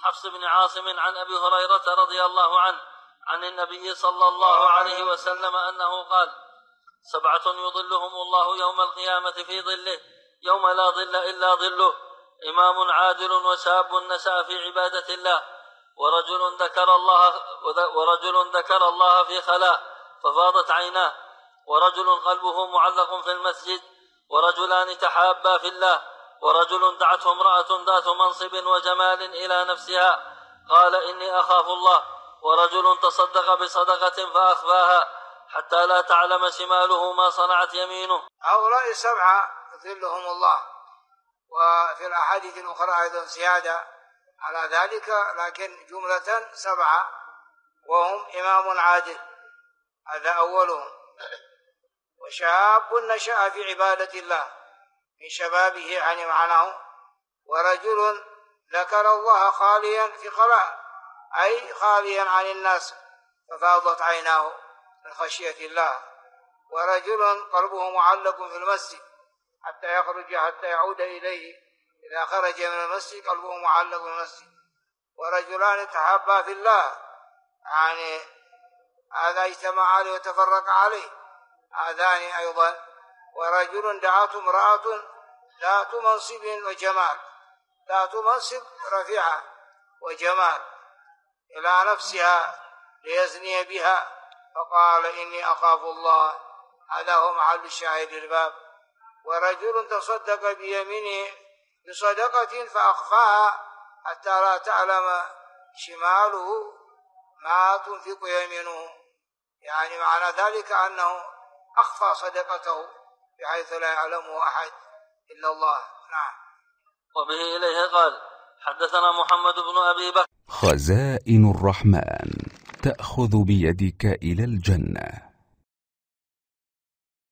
حفص بن عاصم عن أبي هريرة رضي الله عنه عن النبي صلى الله عليه وسلم أنه قال: 7 يظلهم الله يوم القيامة في ظله يوم لا ظل إلا ظله: إمام عادل، وشاب نشأ في عبادة الله، ورجل ذكر الله في خلاء ففاضت عيناه، ورجل قلبه معلق في المسجد، ورجلان تحابا في الله، ورجل دعته امرأة ذات منصب وجمال إلى نفسها قال: إني أخاف الله، ورجل تصدق بصدقة فأخفاها حتى لا تعلم شماله ما صنعت يمينه. هؤلاء 7 يظلهم الله، وفي الأحاديث الأخرى أيضا زيادة على ذلك، لكن جملة 7، وهم إمام عادل، هذا أولهم، وشاب نشأ في عبادة الله من شبابه يعني معناه، ورجل ذكر الله خاليا في خلاء أي خاليا عن الناس ففاضت عيناه من خشية الله، ورجل قلبه معلق في المسجد حتى يعود إليه، إذا خرج من المسجد قلبه معلق في المسجد، ورجلان تحابا في الله يعني هذا اجتمع عليه وتفرق عليه، هذان أيضا، ورجل دعته امرأة ذات منصب وجمال، ذات منصب رفيعة وجمال إلى نفسها ليزني بها فقال: إني أخاف الله، هذا هو محل الشاهد الباب. ورجل تصدق بيمينه بصدقة فأخفاها حتى لا تعلم شماله ما تنفق يمينه، يعني معنى ذلك أنه أخفى صدقته بحيث لا يعلمه أحد إلا الله. نعم. وبه إليه قال: حدثنا محمد بن أبي بكر. خزائن الرحمن تأخذ بيدك إلى الجنة.